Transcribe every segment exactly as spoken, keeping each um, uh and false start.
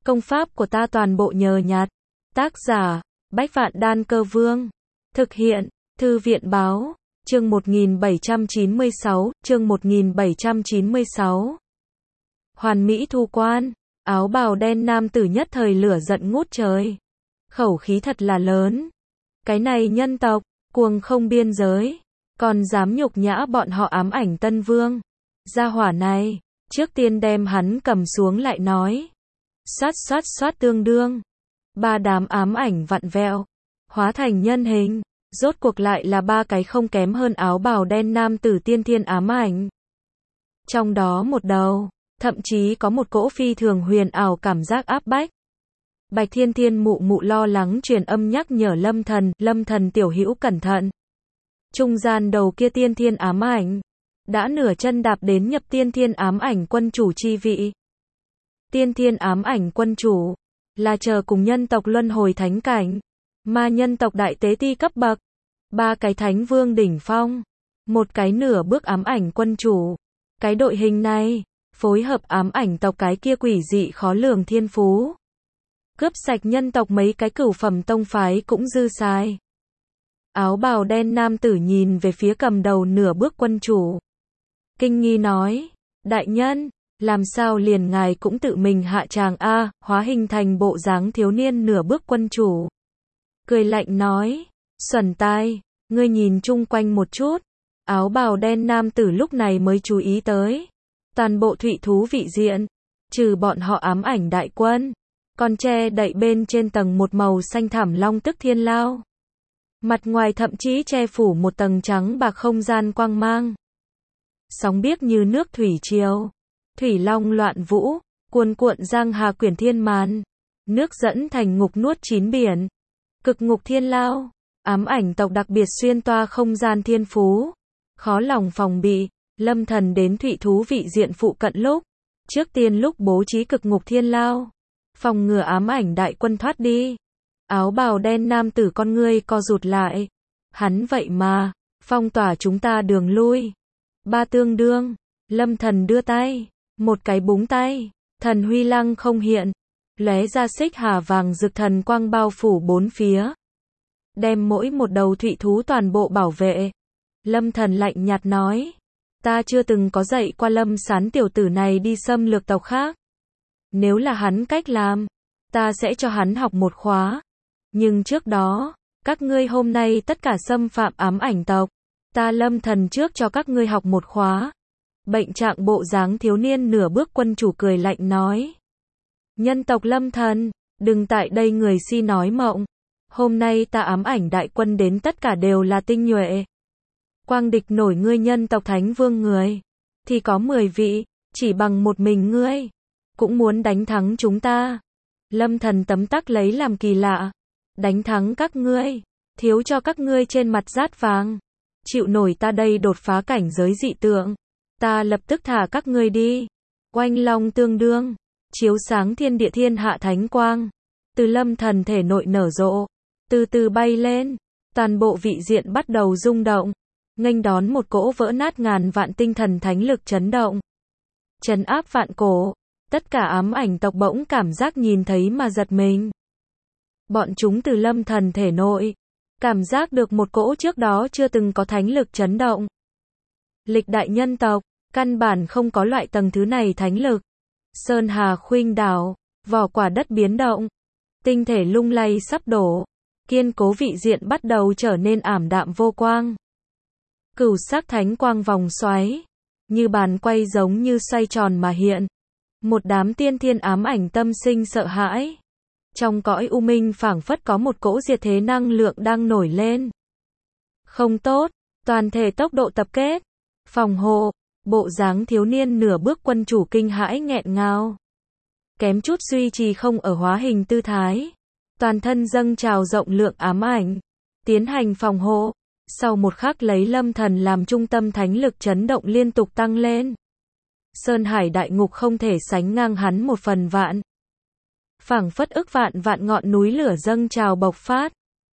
Công pháp của ta toàn bộ nhờ nhặt. Tác giả, Bách Vạn Đan Cơ Vương. Thực hiện, Thư viện báo, chương một nghìn bảy trăm chín mươi sáu, chương một nghìn bảy trăm chín mươi sáu. Hoàn Mỹ thu quan, áo bào đen nam tử nhất thời lửa giận ngút trời. Khẩu khí thật là lớn. Cái này nhân tộc, cuồng không biên giới, còn dám nhục nhã bọn họ ám ảnh Tân Vương. Gia hỏa này, trước tiên đem hắn cầm xuống lại nói. Xoát xoát xoát tương đương. Ba đám ám ảnh vặn vẹo, hóa thành nhân hình, rốt cuộc lại là ba cái không kém hơn áo bào đen nam tử tiên thiên ám ảnh. Trong đó một đầu, thậm chí có một cỗ phi thường huyền ảo cảm giác áp bách. Bạch Thiên Thiên mụ mụ lo lắng truyền âm nhắc nhở Lâm Thần, Lâm Thần tiểu hữu cẩn thận. Trung gian đầu kia tiên thiên ám ảnh, đã nửa chân đạp đến nhập tiên thiên ám ảnh quân chủ chi vị. Tiên thiên ám ảnh quân chủ, là chờ cùng nhân tộc luân hồi thánh cảnh, mà nhân tộc đại tế ti cấp bậc, ba cái thánh vương đỉnh phong, một cái nửa bước ám ảnh quân chủ. Cái đội hình này, phối hợp ám ảnh tộc cái kia quỷ dị khó lường thiên phú. Cướp sạch nhân tộc mấy cái cửu phẩm tông phái cũng dư xài. Áo bào đen nam tử nhìn về phía cầm đầu nửa bước quân chủ. Kinh nghi nói, đại nhân, làm sao liền ngài cũng tự mình hạ tràng a, hóa hình thành bộ dáng thiếu niên nửa bước quân chủ. Cười lạnh nói, xuẩn tai, ngươi nhìn chung quanh một chút. Áo bào đen nam tử lúc này mới chú ý tới. Toàn bộ thủy thú vị diện, trừ bọn họ ám ảnh đại quân, còn che đậy bên trên tầng một màu xanh thảm long tức thiên lao. Mặt ngoài thậm chí che phủ một tầng trắng bạc không gian quang mang. Sóng biếc như nước thủy triều, thủy long loạn vũ, cuồn cuộn giang hà quyển thiên màn, nước dẫn thành ngục nuốt chín biển. Cực ngục thiên lao, ám ảnh tộc đặc biệt xuyên toa không gian thiên phú, khó lòng phòng bị. Lâm Thần đến thủy thú vị diện phụ cận lúc, trước tiên lúc bố trí cực ngục thiên lao, phòng ngừa ám ảnh đại quân thoát đi. Áo bào đen nam tử con ngươi co rụt lại. Hắn vậy mà, phong tỏa chúng ta đường lui. Ba tương đương, Lâm Thần đưa tay, một cái búng tay, thần huy lăng không hiện, lóe ra xích hà vàng rực thần quang bao phủ bốn phía. Đem mỗi một đầu thủy thú toàn bộ bảo vệ. Lâm Thần lạnh nhạt nói, ta chưa từng có dạy qua Lâm Sán tiểu tử này đi xâm lược tộc khác. Nếu là hắn cách làm, ta sẽ cho hắn học một khóa. Nhưng trước đó, các ngươi hôm nay tất cả xâm phạm ám ảnh tộc, ta Lâm Thần trước cho các ngươi học một khóa. Bệnh trạng bộ dáng thiếu niên nửa bước quân chủ cười lạnh nói. Nhân tộc Lâm Thần, đừng tại đây người si nói mộng. Hôm nay ta ám ảnh đại quân đến tất cả đều là tinh nhuệ. Quang địch nổi ngươi nhân tộc thánh vương người, thì có mười vị, chỉ bằng một mình ngươi, cũng muốn đánh thắng chúng ta. Lâm Thần tấm tắc lấy làm kỳ lạ. Đánh thắng các ngươi, thiếu cho các ngươi trên mặt rát vàng. Chịu nổi ta đây đột phá cảnh giới dị tượng. Ta lập tức thả các ngươi đi. Oanh long tương đương, chiếu sáng thiên địa thiên hạ thánh quang. Từ Lâm Thần thể nội nở rộ, từ từ bay lên, toàn bộ vị diện bắt đầu rung động. Nghênh đón một cỗ vỡ nát ngàn vạn tinh thần thánh lực chấn động. Trấn áp vạn cổ, tất cả ám ảnh tộc bỗng cảm giác nhìn thấy mà giật mình. Bọn chúng từ Lâm Thần thể nội, cảm giác được một cỗ trước đó chưa từng có thánh lực chấn động. Lịch đại nhân tộc, căn bản không có loại tầng thứ này thánh lực. Sơn hà khuynh đảo, vỏ quả đất biến động, tinh thể lung lay sắp đổ, kiên cố vị diện bắt đầu trở nên ảm đạm vô quang. Cửu sắc thánh quang vòng xoáy, như bàn quay giống như xoay tròn mà hiện. Một đám tiên thiên ám ảnh tâm sinh sợ hãi. Trong cõi u minh phảng phất có một cỗ diệt thế năng lượng đang nổi lên. Không tốt, toàn thể tốc độ tập kết, phòng hộ, bộ dáng thiếu niên nửa bước quân chủ kinh hãi nghẹn ngào. Kém chút duy trì không ở hóa hình tư thái. Toàn thân dâng trào rộng lượng ám ảnh, tiến hành phòng hộ. Sau một khắc lấy Lâm Thần làm trung tâm thánh lực chấn động liên tục tăng lên. Sơn hải đại ngục không thể sánh ngang hắn một phần vạn. Phảng phất ức vạn vạn ngọn núi lửa dâng trào bộc phát.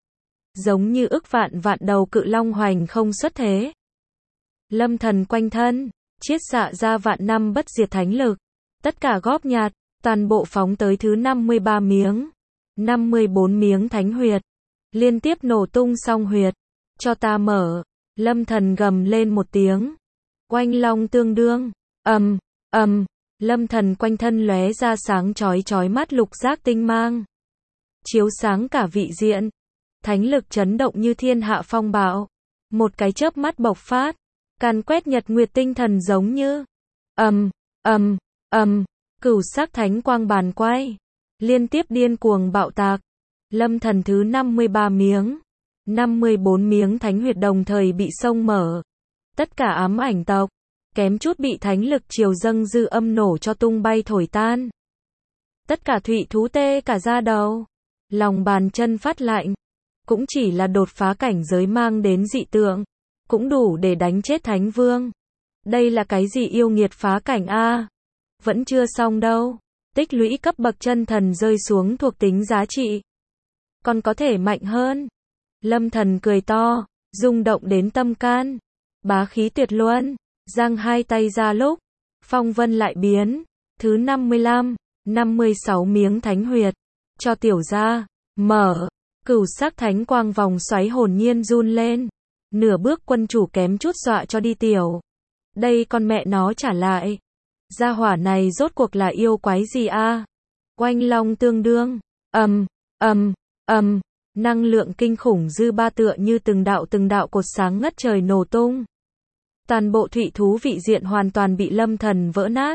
Giống như ức vạn vạn đầu cự long hoành không xuất thế. Lâm Thần quanh thân, chiết xạ ra vạn năm bất diệt thánh lực. Tất cả góp nhặt, toàn bộ phóng tới thứ năm mươi ba miếng. năm mươi bốn miếng thánh huyệt. Liên tiếp nổ tung song huyệt. Cho ta mở. Lâm Thần gầm lên một tiếng. Oanh long tương đương. Ầm, ầm, Lâm Thần quanh thân lóe ra sáng chói chói mắt lục giác tinh mang. Chiếu sáng cả vị diện. Thánh lực chấn động như thiên hạ phong bạo. Một cái chớp mắt bộc phát. Càn quét nhật nguyệt tinh thần giống như. Ầm, ầm, ầm, cửu sắc thánh quang bàn quay. Liên tiếp điên cuồng bạo tạc. Lâm Thần thứ năm mươi ba miếng. năm mươi bốn miếng thánh huyệt đồng thời bị xông mở. Tất cả ám ảnh tộc. Kém chút bị thánh lực triều dâng dư âm nổ cho tung bay thổi tan. Tất cả thụy thú tê cả da đầu. Lòng bàn chân phát lạnh. Cũng chỉ là đột phá cảnh giới mang đến dị tượng. Cũng đủ để đánh chết thánh vương. Đây là cái gì yêu nghiệt phá cảnh a? Vẫn chưa xong đâu. Tích lũy cấp bậc chân thần rơi xuống thuộc tính giá trị. Còn có thể mạnh hơn. Lâm Thần cười to, rung động đến tâm can. Bá khí tuyệt luân, giang hai tay ra lúc. Phong vân lại biến. Thứ năm mươi lăm, năm mươi sáu miếng thánh huyệt. Cho tiểu ra, mở. Cửu sắc thánh quang vòng xoáy hồn nhiên run lên. Nửa bước quân chủ kém chút dọa cho đi tiểu. Đây con mẹ nó trả lại. Gia hỏa này rốt cuộc là yêu quái gì a? Oanh long tương đương. Ầm, ầm, ầm, năng lượng kinh khủng dư ba tựa như từng đạo từng đạo cột sáng ngất trời nổ tung. Toàn bộ thụy thú vị diện hoàn toàn bị Lâm Thần vỡ nát.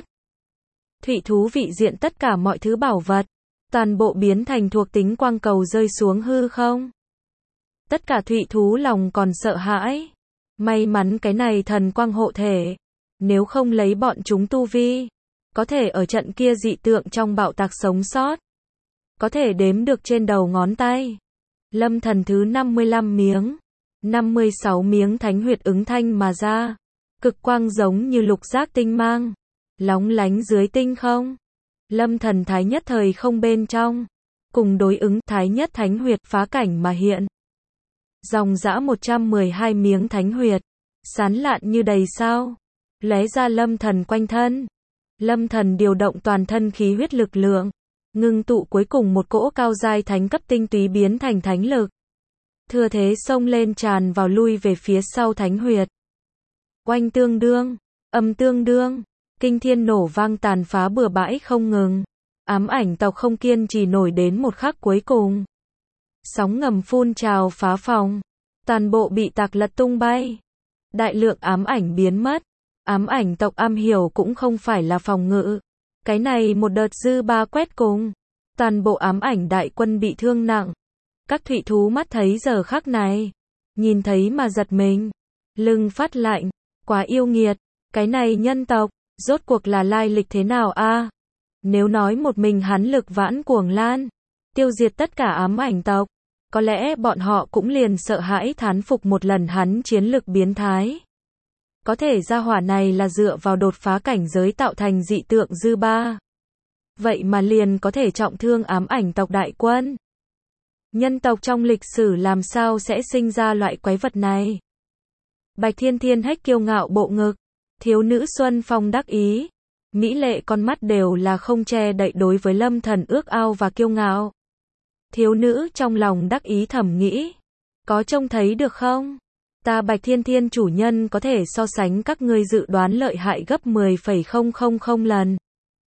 Thụy thú vị diện tất cả mọi thứ bảo vật, toàn bộ biến thành thuộc tính quang cầu rơi xuống hư không. Tất cả thụy thú lòng còn sợ hãi. May mắn cái này thần quang hộ thể. Nếu không lấy bọn chúng tu vi, có thể ở trận kia dị tượng trong bạo tạc sống sót. Có thể đếm được trên đầu ngón tay. Lâm Thần thứ năm mươi lăm miếng. năm mươi sáu miếng thánh huyệt ứng thanh mà ra. Cực quang giống như lục giác tinh mang. Lóng lánh dưới tinh không. Lâm Thần thái nhất thời không bên trong. Cùng đối ứng thái nhất thánh huyệt phá cảnh mà hiện. Dòng dã một trăm mười hai miếng thánh huyệt. Sán lạn như đầy sao. Lóe ra Lâm Thần quanh thân. Lâm Thần điều động toàn thân khí huyết lực lượng. Ngưng tụ cuối cùng một cỗ cao giai thánh cấp tinh túy biến thành thánh lực. Thừa thế xông lên tràn vào lui về phía sau thánh huyệt. Oanh tương đương. Âm tương đương. Kinh thiên nổ vang tàn phá bừa bãi không ngừng. Ám ảnh tộc không kiên trì nổi đến một khắc cuối cùng. Sóng ngầm phun trào phá phòng. Toàn bộ bị tạc lật tung bay. Đại lượng ám ảnh biến mất. Ám ảnh tộc am hiểu cũng không phải là phòng ngự. Cái này một đợt dư ba quét cùng. Toàn bộ ám ảnh đại quân bị thương nặng. Các thụy thú mắt thấy giờ khắc này. Nhìn thấy mà giật mình. Lưng phát lạnh. Quá yêu nghiệt. Cái này nhân tộc. Rốt cuộc là lai lịch thế nào a? Nếu nói một mình hắn lực vãn cuồng lan. Tiêu diệt tất cả ám ảnh tộc. Có lẽ bọn họ cũng liền sợ hãi thán phục một lần hắn chiến lực biến thái. Có thể gia hỏa này là dựa vào đột phá cảnh giới tạo thành dị tượng dư ba. Vậy mà liền có thể trọng thương ám ảnh tộc đại quân. Nhân tộc trong lịch sử làm sao sẽ sinh ra loại quái vật này? Bạch Thiên Thiên hách kiêu ngạo bộ ngực. Thiếu nữ Xuân Phong đắc ý. Mỹ lệ con mắt đều là không che đậy đối với Lâm Thần ước ao và kiêu ngạo. Thiếu nữ trong lòng đắc ý thầm nghĩ. Có trông thấy được không? Ta Bạch Thiên Thiên chủ nhân có thể so sánh các ngươi dự đoán lợi hại gấp mười phẩy không không không lần.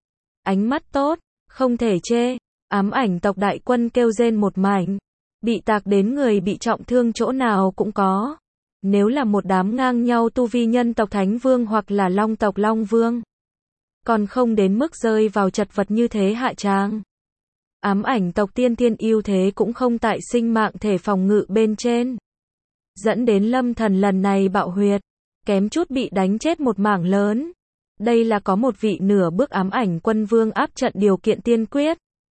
Ánh mắt tốt, không thể chê. Ám ảnh tộc đại quân kêu rên một mảnh. Bị tạc đến người bị trọng thương chỗ nào cũng có. Nếu là một đám ngang nhau tu vi nhân tộc Thánh Vương hoặc là Long tộc Long Vương. Còn không đến mức rơi vào chật vật như thế hạ tràng. Ám ảnh tộc tiên tiên ưu thế cũng không tại sinh mạng thể phòng ngự bên trên. Dẫn đến Lâm Thần lần này bạo huyệt. Kém chút bị đánh chết một mảng lớn. Đây là có một vị nửa bước ám ảnh quân vương áp trận điều kiện tiên quyết.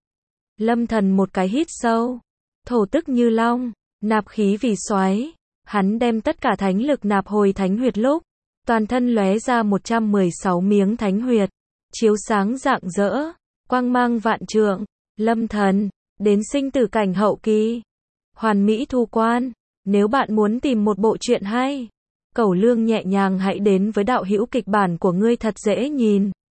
Lâm Thần một cái hít sâu. Thổ tức như long. Nạp khí vì xoáy. Hắn đem tất cả thánh lực nạp hồi thánh huyệt lúc. Toàn thân lóe ra một trăm mười sáu miếng thánh huyệt. Chiếu sáng rạng rỡ. Quang mang vạn trượng. Lâm Thần. Đến sinh tử cảnh hậu kỳ. Hoàn mỹ thu quan. Nếu bạn muốn tìm một bộ truyện hay. Cẩu lương nhẹ nhàng hãy đến với đạo hữu kịch bản của ngươi thật dễ nhìn.